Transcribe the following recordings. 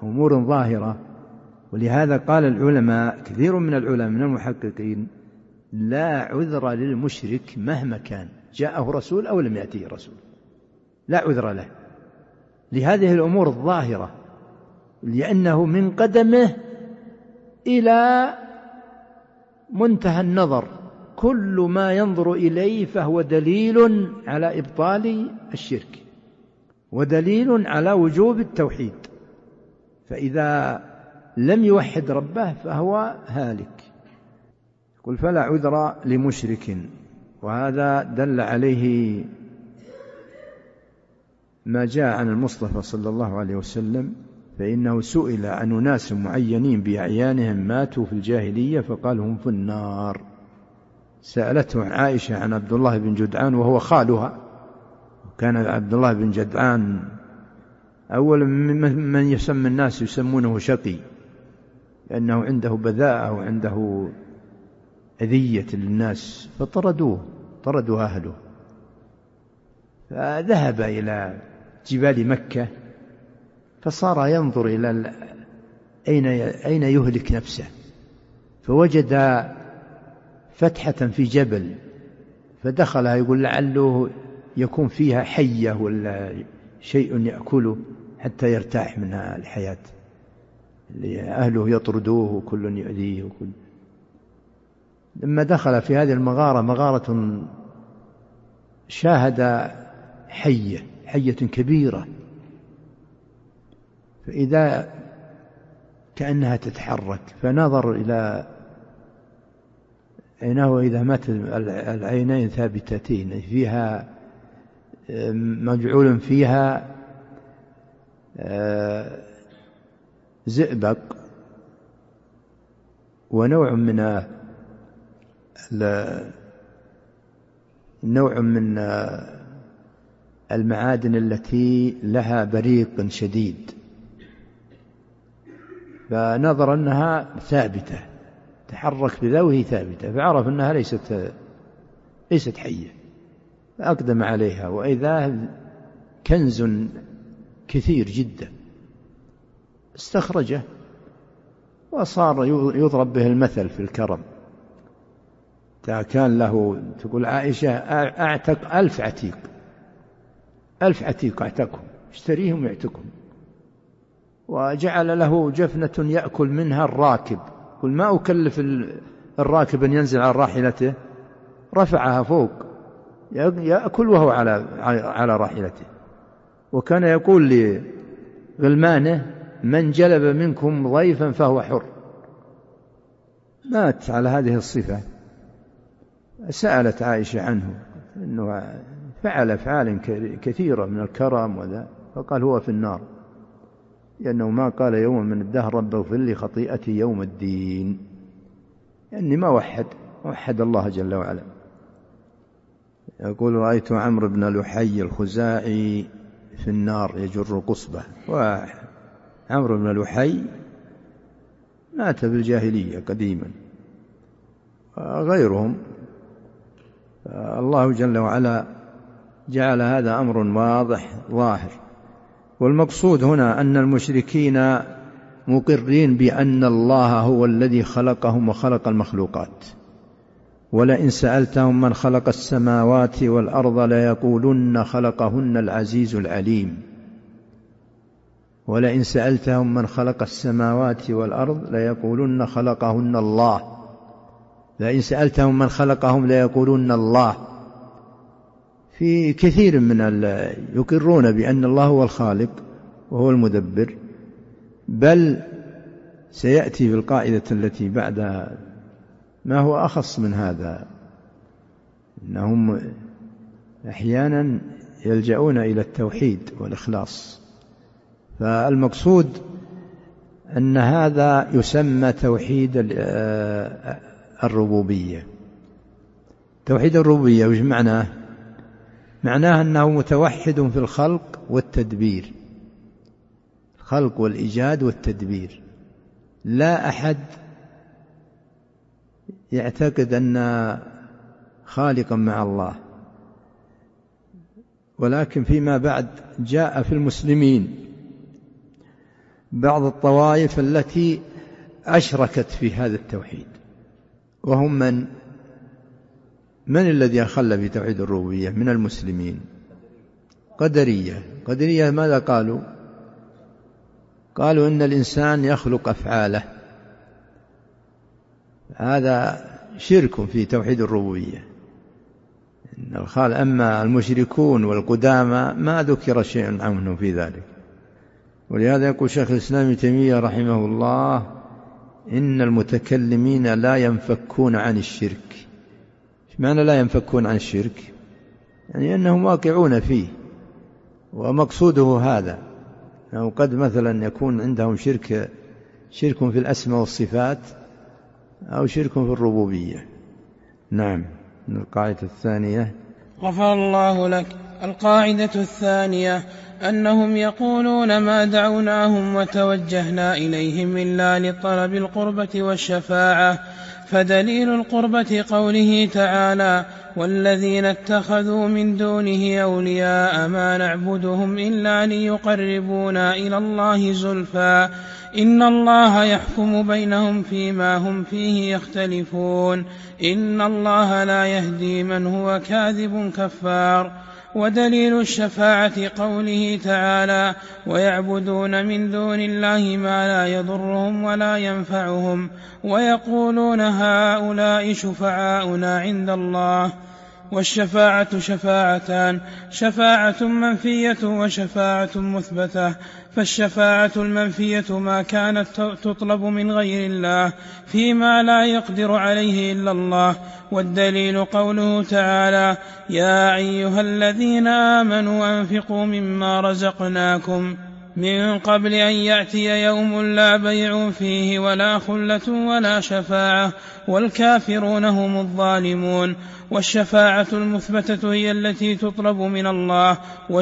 أمور ظاهرة. ولهذا قال العلماء، كثير من العلماء من المحققين: لا عذر للمشرك مهما كان، جاءه رسول أو لم يأتيه رسول، لا عذر له لهذه الأمور الظاهرة، لأنه من قدمه إلى منتهى النظر كل ما ينظر إليه فهو دليل على إبطال الشرك ودليل على وجوب التوحيد، فإذا لم يوحد ربه فهو هالك. قل فلا عذر لمشرك. وهذا دل عليه ما جاء عن المصطفى صلى الله عليه وسلم، فإنه سئل عن أناس معينين بأعيانهم ماتوا في الجاهلية فقال هم في النار. سألته عائشة عن عبد الله بن جدعان وهو خالها، كان عبد الله بن جدعان أول من يسمى الناس يسمونه شقي، لأنه عنده بذاءة وعنده أذية للناس، طردوا أهله، فذهب إلى جبال مكة فصار ينظر إلى أين يهلك نفسه، فوجد فتحة في جبل فدخلها، يقول لعله يكون فيها حية ولا شيء يأكله حتى يرتاح من الحياة، أهله يطردوه وكل يؤذيه وكل. لما دخل في هذه المغارة، مغارة شاهد حية كبيرة، فإذا كأنها تتحرك، فنظر إلى عينه إذا مات العينين ثابتتين فيها مجعول فيها زئبق ونوع من المعادن التي لها بريق شديد، فنظر أنها ثابتة تحرك بذا وهي ثابتة، فعرف أنها ليست حية، فأقدم عليها، وإذا كنز كثير جدا، استخرجه وصار يضرب به المثل في الكرم. كان له، تقول عائشة: أعتق 1000 عتيق، 1000 عتيق أعتقهم، اشتريهم ويعتقهم. وجعل له جفنة يأكل منها الراكب، قل ما أكلف الراكب أن ينزل على راحلته، رفعها فوق يأكل وهو على راحلته. وكان يقول لغلمانه: من جلب منكم ضيفا فهو حر. مات على هذه الصفة. سألت عائشة عنه أنه فعل أفعال كثيرة من الكرم وذا، فقال: هو في النار، لأنه ما قال يوم من الدهر رب اغفر لي خطيئتي يوم الدين، يعني ما وحد الله جل وعلا. يقول: رأيت عمرو بن لحي الخزاعي في النار يجر قصبه. وعمرو بن لحي مات بالجاهلية قديما، غيرهم. الله جل وعلا جعل هذا أمر واضح ظاهر. والمقصود هنا أن المشركين مقرين بأن الله هو الذي خلقهم وخلق المخلوقات. ولئن سألتهم من خلق السماوات والأرض ليقولن خلقهن العزيز العليم. ولئن سألتهم من خلق السماوات والأرض ليقولن خلقهن الله. لئن سألتهم من خلقهم ليقولن الله. في كثير من يقرون بأن الله هو الخالق وهو المدبر، بل سيأتي في القاعدة التي بعدها ما هو أخص من هذا، إنهم أحيانا يلجؤون إلى التوحيد والإخلاص. فالمقصود أن هذا يسمى توحيد الربوبية. توحيد الربوبية وش معناه؟ معناه أنه متوحد في الخلق والتدبير، الخلق والإيجاد والتدبير. لا أحد يعتقد أن خالقا مع الله. ولكن فيما بعد جاء في المسلمين بعض الطوائف التي أشركت في هذا التوحيد، وهم من الذي أخل بتوحيد الربوبية من المسلمين؟ قدرية ماذا قالوا؟ قالوا إن الإنسان يخلق أفعاله، هذا شرك في توحيد الربوبية. أما المشركون والقدامى ما ذكر شيء عنه في ذلك. ولهذا يقول شيخ الإسلام ابن تيمية رحمه الله إن المتكلمين لا ينفكون عن الشرك. معنى لا ينفكون عن الشرك؟ يعني أنهم واقعون فيه، ومقصوده هذا. أو قد مثلا يكون عندهم شرك في الأسماء والصفات، أو شرك في الربوبية. نعم. القاعدة الثانية. غفر الله لك. القاعدة الثانية أنهم يقولون ما دعوناهم وتوجهنا إليهم إلا لطلب القربة والشفاعة، فدليل القربة قوله تعالى والذين اتخذوا من دونه أولياء ما نعبدهم إلا ليقربونا إلى الله زلفى إن الله يحكم بينهم فيما هم فيه يختلفون إن الله لا يهدي من هو كاذب كفار. ودليل الشفاعة قوله تعالى ويعبدون من دون الله ما لا يضرهم ولا ينفعهم ويقولون هؤلاء شفعاؤنا عند الله. والشفاعة شفاعتان، شفاعة منفية وشفاعة مثبتة. فالشفاعة المنفية ما كانت تطلب من غير الله فيما لا يقدر عليه إلا الله. والدليل قوله تعالى يا أيها الذين آمنوا أنفقوا مما رزقناكم من قبل أن يأتي يوم لا بيع فيه ولا خلة ولا شفاعة والكافرون هم الظالمون. والشفاعة المثبتة هي التي تطلب من الله،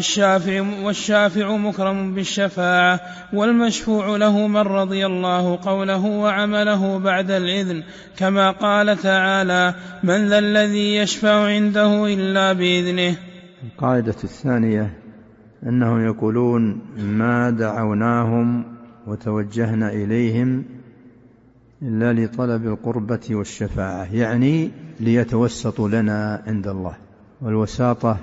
والشافع مكرم بالشفاعة، والمشفوع له من رضي الله قوله وعمله بعد الإذن، كما قال تعالى من ذا الذي يشفع عنده إلا بإذنه. القاعدة الثانية أنهم يقولون ما دعوناهم وتوجهنا إليهم إلا لطلب القربة والشفاعة، يعني ليتوسطوا لنا عند الله. والوساطة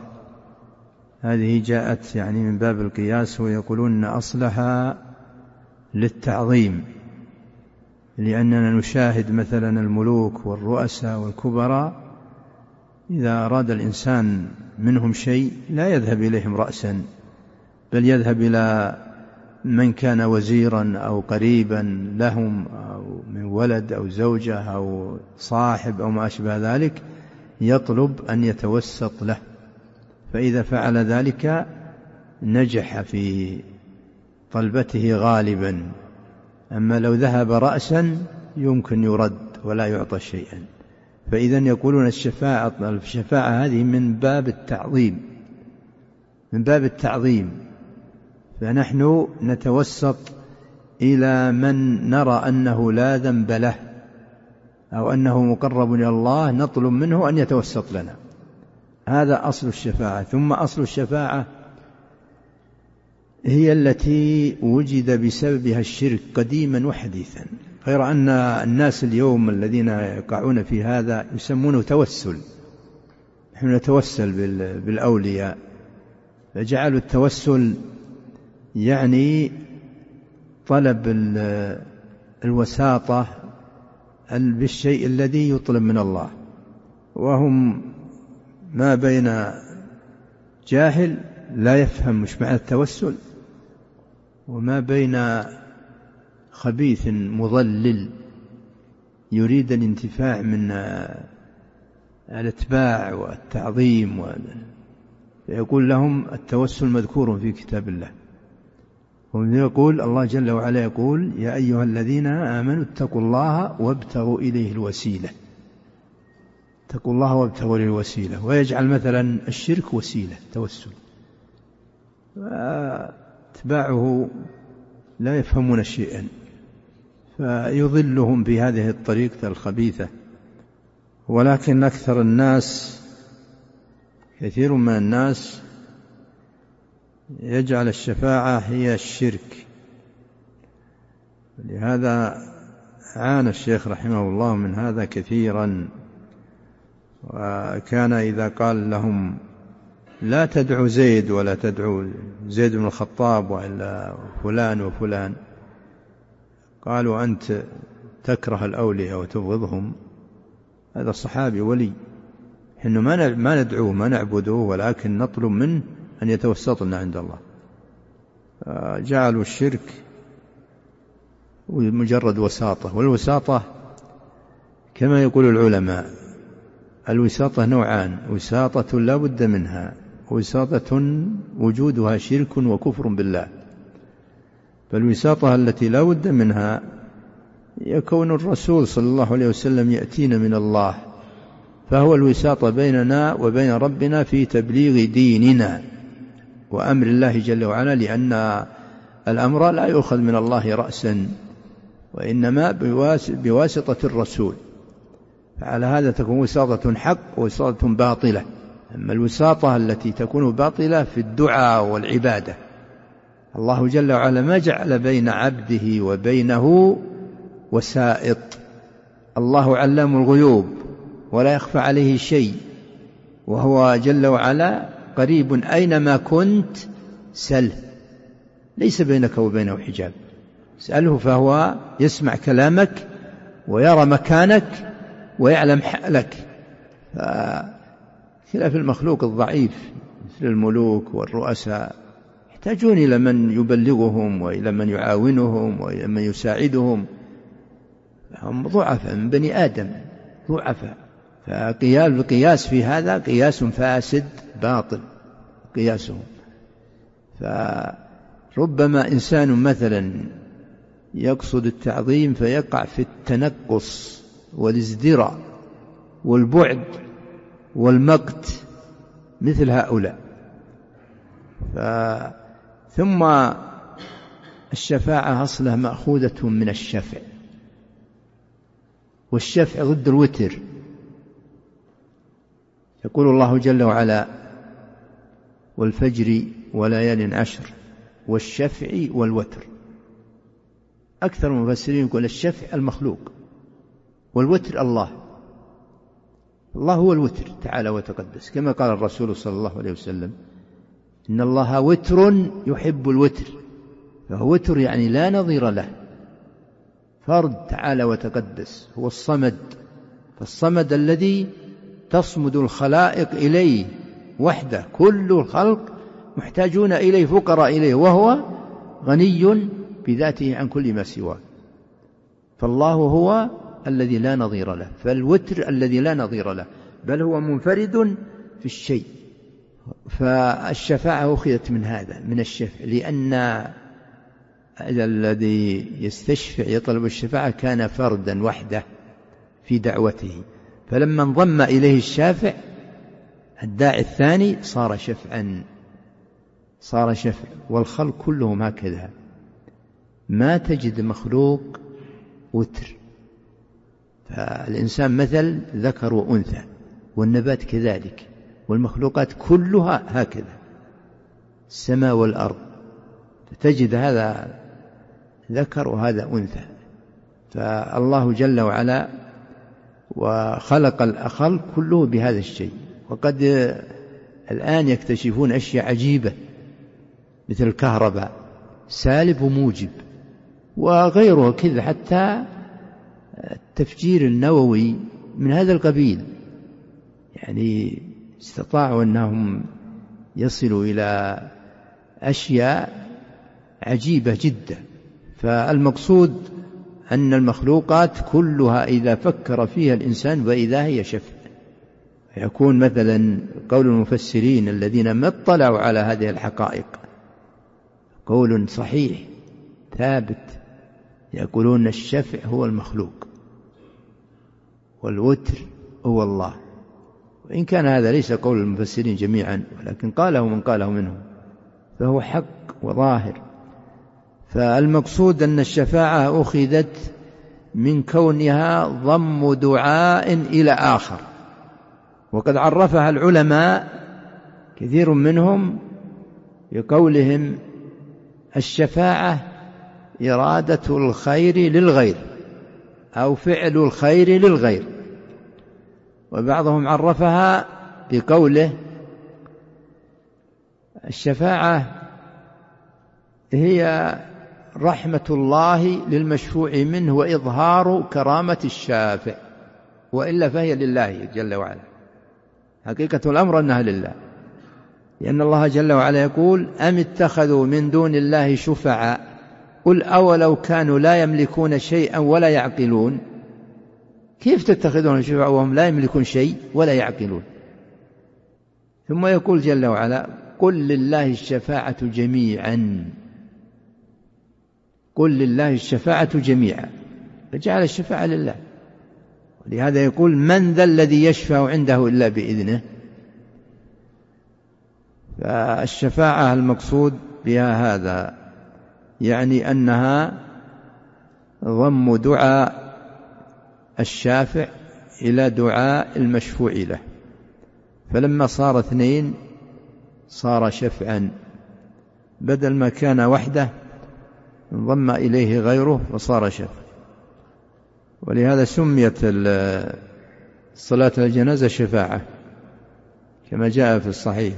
هذه جاءت يعني من باب القياس، ويقولون أصلها للتعظيم، لأننا نشاهد مثلا الملوك والرؤساء والكبراء إذا أراد الإنسان منهم شيء لا يذهب إليهم رأسا، بل يذهب إلى من كان وزيرا أو قريبا لهم أو من ولد أو زوجة أو صاحب أو ما أشبه ذلك، يطلب أن يتوسط له، فإذا فعل ذلك نجح في طلبته غالبا. أما لو ذهب رأسا يمكن يرد ولا يعطى شيئا. فإذا يقولون الشفاعة هذه من باب التعظيم، فنحن نتوسط إلى من نرى أنه لا ذنب له أو أنه مقرب إلى الله، نطلب منه أن يتوسط لنا. هذا أصل الشفاعة. ثم أصل الشفاعة هي التي وجد بسببها الشرك قديما وحديثا، غير أن الناس اليوم الذين يقعون في هذا يسمونه توسل. نحن نتوسل بالأولياء، فجعلوا التوسل يعني طلب الوساطة بالشيء الذي يطلب من الله، وهم ما بين جاهل لا يفهم مش معنى التوسل، وما بين خبيث مضلل يريد الانتفاع من الاتباع والتعظيم، فيقول لهم التوسل مذكور في كتاب الله. ويقول الله جل وعلا يقول يا أيها الذين آمنوا اتقوا الله وابتغوا إليه الوسيلة. اتقوا الله وابتغوا إليه الوسيلة، ويجعل مثلا الشرك وسيلة توسل، واتباعه لا يفهمون شيئا، فيضلهم بهذه الطريقة الخبيثة. ولكن أكثر الناس، كثير من الناس يجعل الشفاعة هي الشرك، لهذا عانى الشيخ رحمه الله من هذا كثيرا، وكان إذا قال لهم لا تدعو زيد ولا تدعو زيد بن الخطاب وإلا فلان وفلان، قالوا أنت تكره الأولياء وتبغضهم، هذا الصحابي ولي، إنه ما ندعوه ما نعبده، ولكن نطلب منه أن يتوسط لنا عند الله. جعلوا الشرك مجرد وساطة، والوساطة كما يقول العلماء الوساطة نوعان: وساطة لا بد منها، وساطة وجودها شرك وكفر بالله. فالوساطة التي لا بد منها يكون الرسول صلى الله عليه وسلم يأتينا من الله، فهو الوساطة بيننا وبين ربنا في تبليغ ديننا وأمر الله جل وعلا، لأن الأمر لا يؤخذ من الله رأسا، وإنما بواسطة الرسول. فعلى هذا تكون وساطة حق ووساطة باطلة. أما الوساطة التي تكون باطلة في الدعاء والعبادة، الله جل وعلا ما جعل بين عبده وبينه وسائط، الله علام الغيوب ولا يخفى عليه شيء، وهو جل وعلا قريب أينما كنت سله، ليس بينك وبينه حجاب، اسأله فهو يسمع كلامك ويرى مكانك ويعلم حالك. خلاف المخلوق الضعيف مثل الملوك والرؤساء يحتاجون إلى من يبلغهم وإلى من يعاونهم وإلى من يساعدهم، هم ضعفاء من بني آدم ضعفاء. فالقياس في هذا قياس فاسد باطل قياسهم. فربما إنسان مثلا يقصد التعظيم فيقع في التنقص والازدراء والبعد والمقت مثل هؤلاء. ثم الشفاعة أصلها مأخوذة من الشفع، والشفع ضد الوتر. يقول الله جل وعلا: والفجر وليال عشر والشفع والوتر. أكثر المفسرين يقول الشفع المخلوق والوتر الله. الله هو الوتر تعالى وتقدس، كما قال الرسول صلى الله عليه وسلم: إن الله وتر يحب الوتر. فهو وتر يعني لا نظير له، فرد تعالى وتقدس، هو الصمد. فالصمد الذي تصمد الخلائق إليه وحده، كل الخلق محتاجون إليه فقراء إليه، وهو غني بذاته عن كل ما سواه. فالله هو الذي لا نظير له، فالوتر الذي لا نظير له، بل هو منفرد في الشيء. فالشفاعة أخذت من هذا، من الشفع، لأن الذي يستشفع يطلب الشفاعة كان فردا وحده في دعوته، فلما انضم إليه الشافع الداعي الثاني صار شفعا، صار شفع. والخلق كلهم هكذا، ما تجد مخلوق وتر. فالإنسان مثل ذكر وأنثى، والنبات كذلك، والمخلوقات كلها هكذا، السماء والأرض تجد هذا ذكر وهذا أنثى. فالله جل وعلا وخلق الخلق كله بهذا الشيء. وقد الآن يكتشفون أشياء عجيبة مثل الكهرباء، سالب وموجب وغيره كذا، حتى التفجير النووي من هذا القبيل. يعني استطاعوا أنهم يصلوا إلى أشياء عجيبة جدا. فالمقصود أن المخلوقات كلها إذا فكر فيها الإنسان وإذا هي شفع، يكون مثلا قول المفسرين الذين ما اطلعوا على هذه الحقائق قول صحيح ثابت، يقولون الشفع هو المخلوق والوتر هو الله. وإن كان هذا ليس قول المفسرين جميعا، ولكن قاله من قاله منهم، فهو حق وظاهر. فالمقصود أن الشفاعة أخذت من كونها ضم دعاء إلى آخر، وقد عرفها العلماء كثير منهم بقولهم: الشفاعة إرادة الخير للغير أو فعل الخير للغير. وبعضهم عرفها بقوله: الشفاعة هي رحمة الله للمشفوع منه وإظهار كرامة الشافع، وإلا فهي لله جل وعلا. حقيقة الأمر أنها لله، لأن الله جل وعلا يقول: أم اتخذوا من دون الله شفعاء قل أولو كانوا لا يملكون شيئا ولا يعقلون. كيف تتخذون شفعاء وهم لا يملكون شيء ولا يعقلون؟ ثم يقول جل وعلا: قل لله الشفاعة جميعا. قل لله الشفاعة جميعا، فجعل الشفاعة لله. ولهذا يقول: من ذا الذي يشفع عنده إلا بإذنه. فالشفاعة المقصود بها هذا، يعني أنها ضم دعاء الشافع إلى دعاء المشفوع له، فلما صار اثنين صار شفعا، بدل ما كان وحده انضم إليه غيره فصار شفع. ولهذا سميت صلاة الجنازة شفاعة، كما جاء في الصحيح: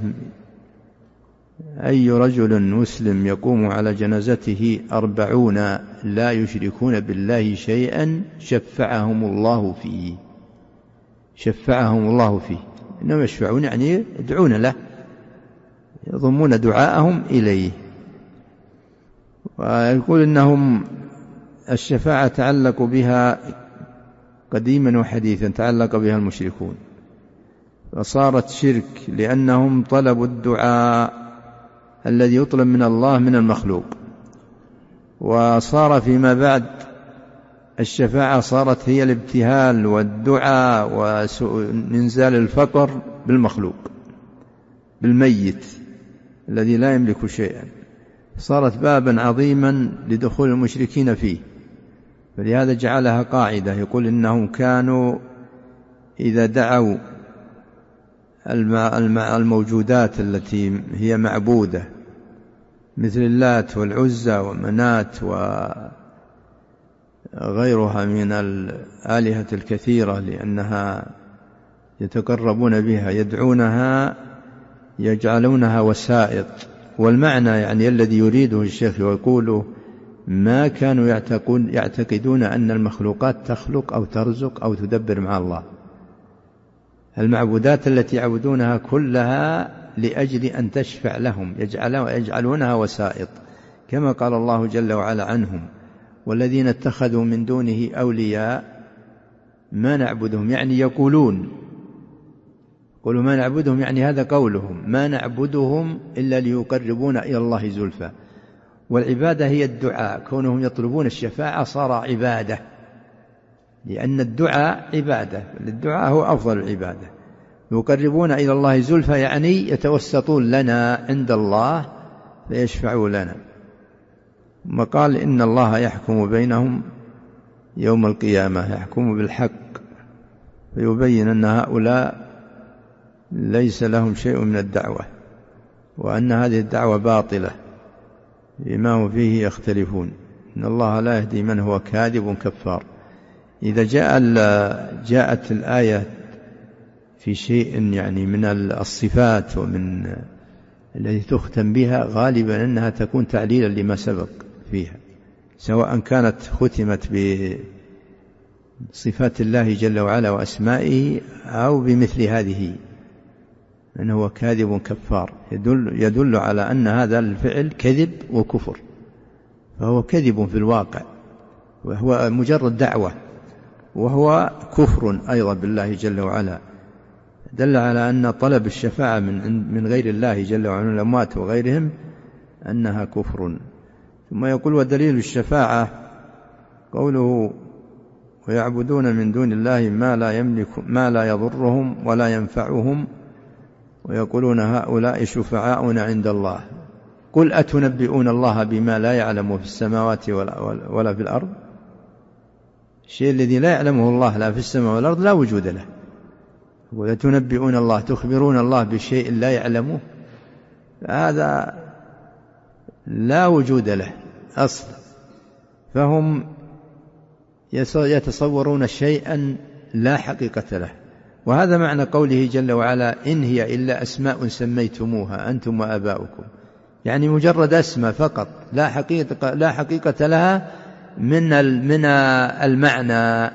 أي رجل مسلم يقوم على جنازته 40 لا يشركون بالله شيئا شفعهم الله فيه. شفعهم الله فيه، إنهم يشفعون يعني يدعون له، يضمون دعاءهم إليه. ويقول إنهم الشفاعة تعلق بها قديما وحديثا، تعلق بها المشركون، فصارت شرك لأنهم طلبوا الدعاء الذي يطلب من الله من المخلوق. وصار فيما بعد الشفاعة صارت هي الابتهال والدعاء وإنزال الفقر بالمخلوق، بالميت الذي لا يملك شيئا، صارت بابا عظيما لدخول المشركين فيه. فلهذا جعلها قاعدة، يقول إنهم كانوا إذا دعوا الموجودات التي هي معبودة مثل اللات والعزى ومنات وغيرها من الآلهة الكثيرة، لأنها يتقربون بها، يدعونها، يجعلونها وسائط. والمعنى يعني الذي يريده الشيخ ويقوله: ما كانوا يعتقدون أن المخلوقات تخلق أو ترزق أو تدبر مع الله. المعبودات التي يعبدونها كلها لأجل أن تشفع لهم، يجعلونها وسائط، كما قال الله جل وعلا عنهم: والذين اتخذوا من دونه أولياء ما نعبدهم، يعني يقولوا ما نعبدهم، يعني هذا قولهم، ما نعبدهم إلا ليقربونا إلى الله زلفى. والعبادة هي الدعاء، كونهم يطلبون الشفاعة صار عبادة، لأن الدعاء عبادة، الدعاء هو أفضل العبادة. يقربون إلى الله زلفى يعني يتوسطون لنا عند الله فيشفعوا لنا. ثم قال: إن الله يحكم بينهم يوم القيامة، يحكم بالحق، فيبين أن هؤلاء ليس لهم شيء من الدعوة، وأن هذه الدعوة باطلة بما هم فيه يختلفون. إن الله لا يهدي من هو كاذب كفار. إذا جاءت الآية في شيء يعني من الصفات ومن التي تختم بها، غالبا أنها تكون تعليلا لما سبق فيها، سواء كانت ختمت بصفات الله جل وعلا وأسمائه أو بمثل هذه، أنه هو كاذب كفار، يدل على أن هذا الفعل كذب وكفر، فهو كذب في الواقع، وهو مجرد دعوة، وهو كفر أيضا بالله جل وعلا. دل على أن طلب الشفاعة من غير الله جل وعلا، الأموات وغيرهم، أنها كفر. ثم يقول: ودليل الشفاعة قوله: ويعبدون من دون الله ما لا يضرهم ولا ينفعهم ويقولون هؤلاء شفعاؤنا عند الله. قل أتنبئون الله بما لا يعلم في السماوات ولا في الأرض. الشيء الذي لا يعلمه الله لا في السماء والأرض لا وجود له. وتنبئون الله، تخبرون الله بشيء لا يعلمه، هذا لا وجود له أصلا. فهم يتصورون شيئا لا حقيقة له. وهذا معنى قوله جل وعلا إن هي إلا أسماء سميتموها أنتم وآباؤكم، يعني مجرد أسماء فقط لا حقيقة لها من المعنى،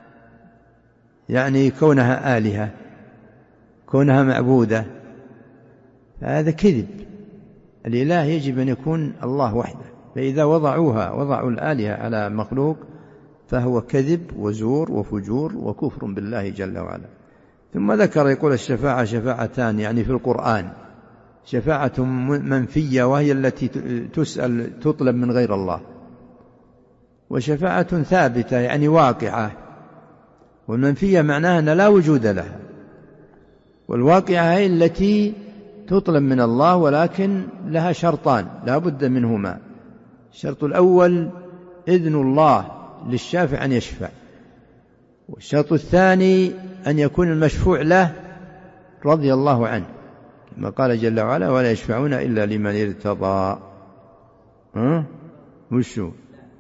يعني كونها آلهة، كونها معبودة، هذا كذب. الإله يجب أن يكون الله وحده، فإذا وضعوا الآلهة على مخلوق فهو كذب وزور وفجور وكفر بالله جل وعلا. ثم ذكر يقول الشفاعة شفاعتان، يعني في القرآن شفاعة منفية وهي التي تطلب من غير الله، وشفاعة ثابتة يعني واقعة. والمنفية معناها أن لا وجود لها، والواقعة هي التي تطلب من الله ولكن لها شرطان لا بد منهما. الشرط الأول إذن الله للشافع أن يشفع، والشرط الثاني أن يكون المشفوع له رضي الله عنه، كما قال جل وعلا ولا يشفعون إلا لمن ارتضى. وشو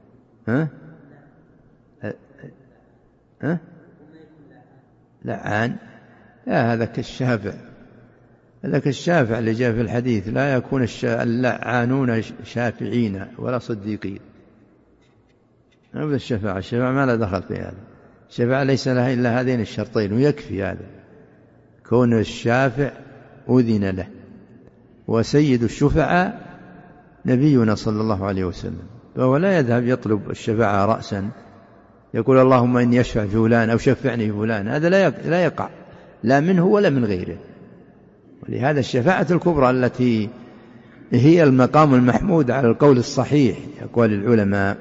لعان؟ لا، هذا كالشافع، هذا كالشافع اللي جاء في الحديث لا يكون اللعانون شافعين ولا صديقين. هذا الشفاعة ما لا دخل في هذا. الشفاعة ليس لها إلا هذين الشرطين ويكفي هذا، كون الشافع أذن له. وسيد الشفعاء نبينا صلى الله عليه وسلم، فهو لا يذهب يطلب الشفاعة رأسا يقول اللهم إني أشفع في فلان أو شفعني فلان، هذا لا يقع لا منه ولا من غيره. ولهذا الشفاعة الكبرى التي هي المقام المحمود على القول الصحيح أقوال العلماء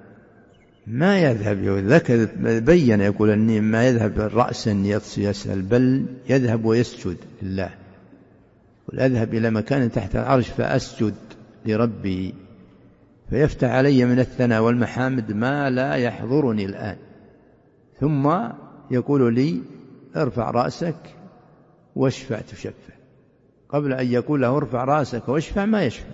ما يذهب ذكر بين يقول أني ما يذهب رأسا يسأل، بل يذهب ويسجد لله، قل أذهب إلى مكان تحت العرش فأسجد لربي فيفتح علي من الثناء والمحامد ما لا يحضرني الآن، ثم يقول لي ارفع رأسك واشفع تشفع، قبل أن يقول له ارفع رأسك واشفع ما يشفع.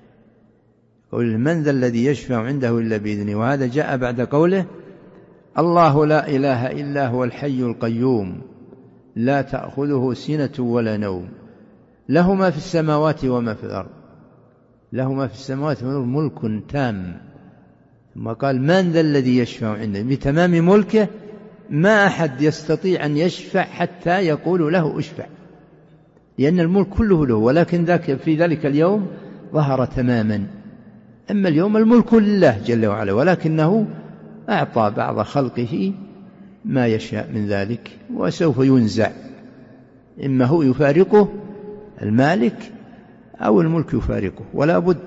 قل من ذا الذي يشفع عنده إلا بإذنه، وهذا جاء بعد قوله الله لا إله إلا هو الحي القيوم لا تأخذه سنة ولا نوم له ما في السماوات وما في الأرض، له ما في السماوات وما في الأرض ملك تام. ثم قال من ذا الذي يشفع عنده، بتمام ملكه ما أحد يستطيع أن يشفع حتى يقول له اشفع، لأن الملك كله له، ولكن في ذلك اليوم ظهر تماما. أما اليوم الملك لله جل وعلا، ولكنه أعطى بعض خلقه ما يشاء من ذلك، وسوف ينزع، إما هو يفارقه المالك أو الملك يفارقه، ولا بد.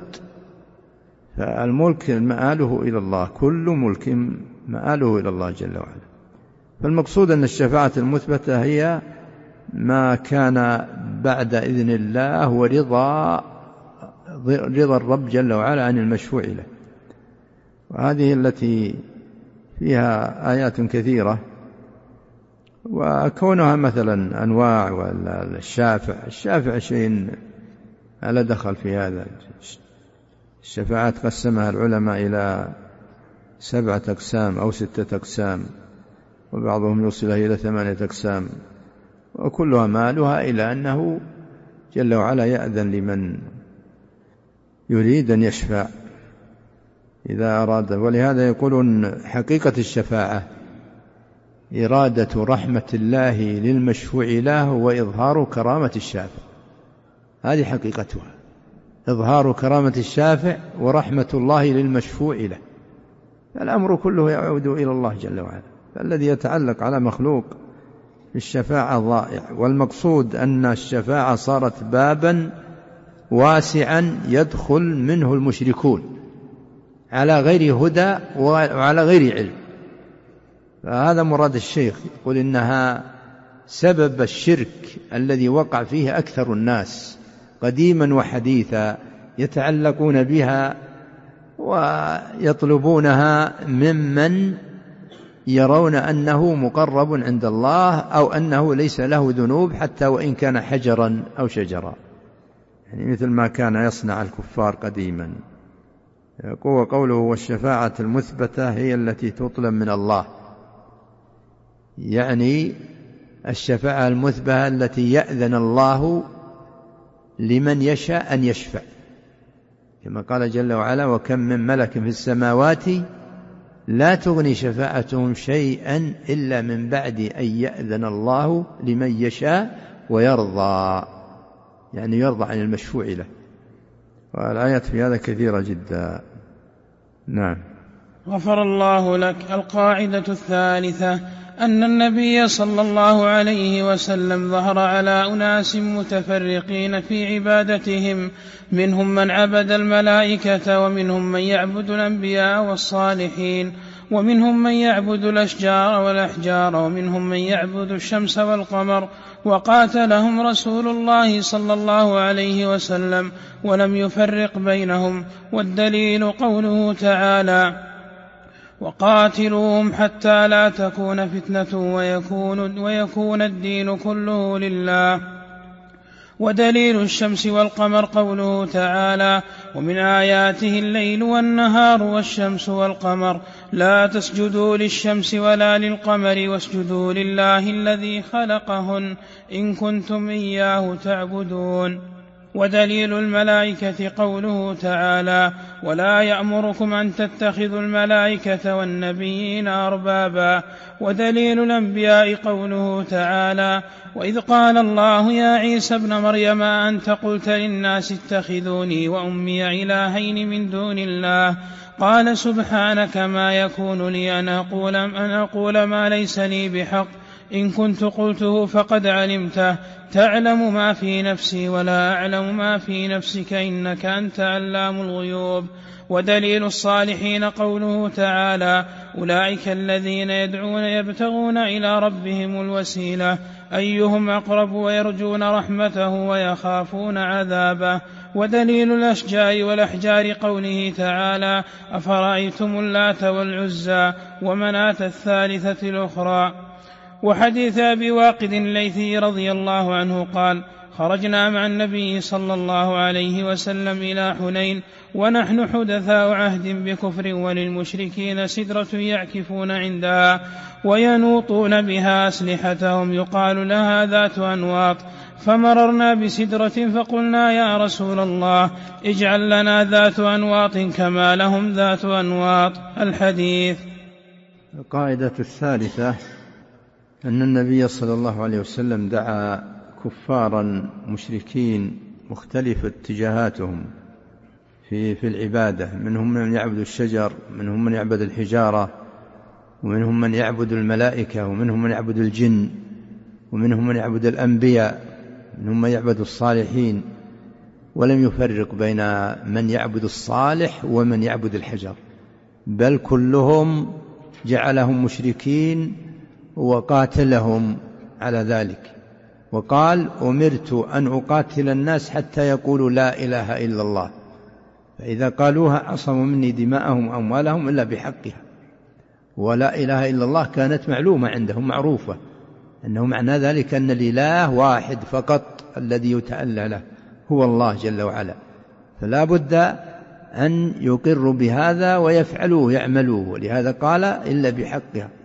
فالملك مآله إلى الله، كل ملك مآله إلى الله جل وعلا. فالمقصود أن الشفاعة المثبتة هي ما كان بعد إذن الله ورضا الرب جل وعلا عن المشفوع له، وهذه التي فيها آيات كثيرة. وكونها مثلا أنواع، والشافع شيء لا دخل في هذا. الشفاعات قسمها العلماء إلى 7 أقسام أو 6 أقسام، وبعضهم يوصلها إلى 8 أقسام، وكلها مالها إلى أنه جل وعلا يأذن لمن يريد أن يشفع إذا أراد. ولهذا يقولون حقيقة الشفاعة إرادة رحمة الله للمشفوع له وإظهار كرامة الشافع، هذه حقيقتها، إظهار كرامة الشافع ورحمة الله للمشفوع له. الأمر كله يعود إلى الله جل وعلا، فالذي يتعلق على مخلوق الشفاعة ضائع. والمقصود أن الشفاعة صارت بابا واسعا يدخل منه المشركون على غير هدى وعلى غير علم. فهذا مراد الشيخ، يقول إنها سبب الشرك الذي وقع فيه أكثر الناس قديما وحديثا، يتعلقون بها ويطلبونها ممن يرون أنه مقرب عند الله أو أنه ليس له ذنوب حتى وإن كان حجرا أو شجرا، يعني مثل ما كان يصنع الكفار قديما. قوله والشفاعة المثبتة هي التي تطلب من الله، يعني الشفاعة المثبتة التي يأذن الله لمن يشاء أن يشفع، كما قال جل وعلا وكم من ملك في السماوات لا تغني شفاعتهم شيئا إلا من بعد أن يأذن الله لمن يشاء ويرضى، يعني يرضى عن المشفوع له. والآيات في هذا كثيرة جدا. نعم. غفر الله لك. القاعدة الثالثة أن النبي صلى الله عليه وسلم ظهر على أناس متفرقين في عبادتهم، منهم من عبد الملائكة، ومنهم من يعبد الأنبياء والصالحين، ومنهم من يعبد الأشجار والأحجار، ومنهم من يعبد الشمس والقمر، وقاتلهم رسول الله صلى الله عليه وسلم ولم يفرق بينهم. والدليل قوله تعالى وقاتلوهم حتى لا تكون فتنة ويكون الدين كله لله. ودليل الشمس والقمر قوله تعالى ومن آياته الليل والنهار والشمس والقمر لا تسجدوا للشمس ولا للقمر واسجدوا لله الذي خلقهن إن كنتم إياه تعبدون. ودليل الملائكة قوله تعالى ولا يأمركم أن تتخذوا الملائكة والنبيين أربابا. ودليل الأنبياء قوله تعالى وإذ قال الله يا عيسى ابن مريم أنت قلت للناس اتخذوني وأمي إلهين من دون الله قال سبحانك ما يكون لي أن أقول ما ليس لي بحق إن كنت قلته فقد علمته تعلم ما في نفسي ولا أعلم ما في نفسك إنك أنت علام الغيوب. ودليل الصالحين قوله تعالى أولئك الذين يدعون يبتغون إلى ربهم الوسيلة أيهم أقرب ويرجون رحمته ويخافون عذابه. ودليل الأشجار والأحجار قوله تعالى أفرأيتم اللات والعزى ومناة الثالثة الأخرى. وحديث أبي واقد الليثي رضي الله عنه قال خرجنا مع النبي صلى الله عليه وسلم إلى حنين ونحن حدثاء عهد بكفر وللمشركين سدرة يعكفون عندها وينوطون بها أسلحتهم يقال لها ذات أنواط، فمررنا بسدرة فقلنا يا رسول الله اجعل لنا ذات أنواط كما لهم ذات أنواط. الحديث. القاعدة الثالثة أن النبي صلى الله عليه وسلم دعا كفارا مشركين مختلف اتجاهاتهم في العبادة، منهم من يعبد الشجر، منهم من يعبد الحجارة، ومنهم من يعبد الملائكة، ومنهم من يعبد الجن، ومنهم من يعبد الأنبياء، منهم من يعبد الصالحين، ولم يفرق بين من يعبد الصالح ومن يعبد الحجر، بل كلهم جعلهم مشركين وقاتلهم على ذلك، وقال أمرت أن أقاتل الناس حتى يقولوا لا إله إلا الله، فإذا قالوها عصموا مني دماءهم وأموالهم إلا بحقها. ولا إله إلا الله كانت معلومة عندهم معروفة، أنه معنى ذلك أن الإله واحد فقط الذي يتألى له هو الله جل وعلا، فلا بد أن يقروا بهذا ويفعلوه يعملوه، ولهذا قال إلا بحقها.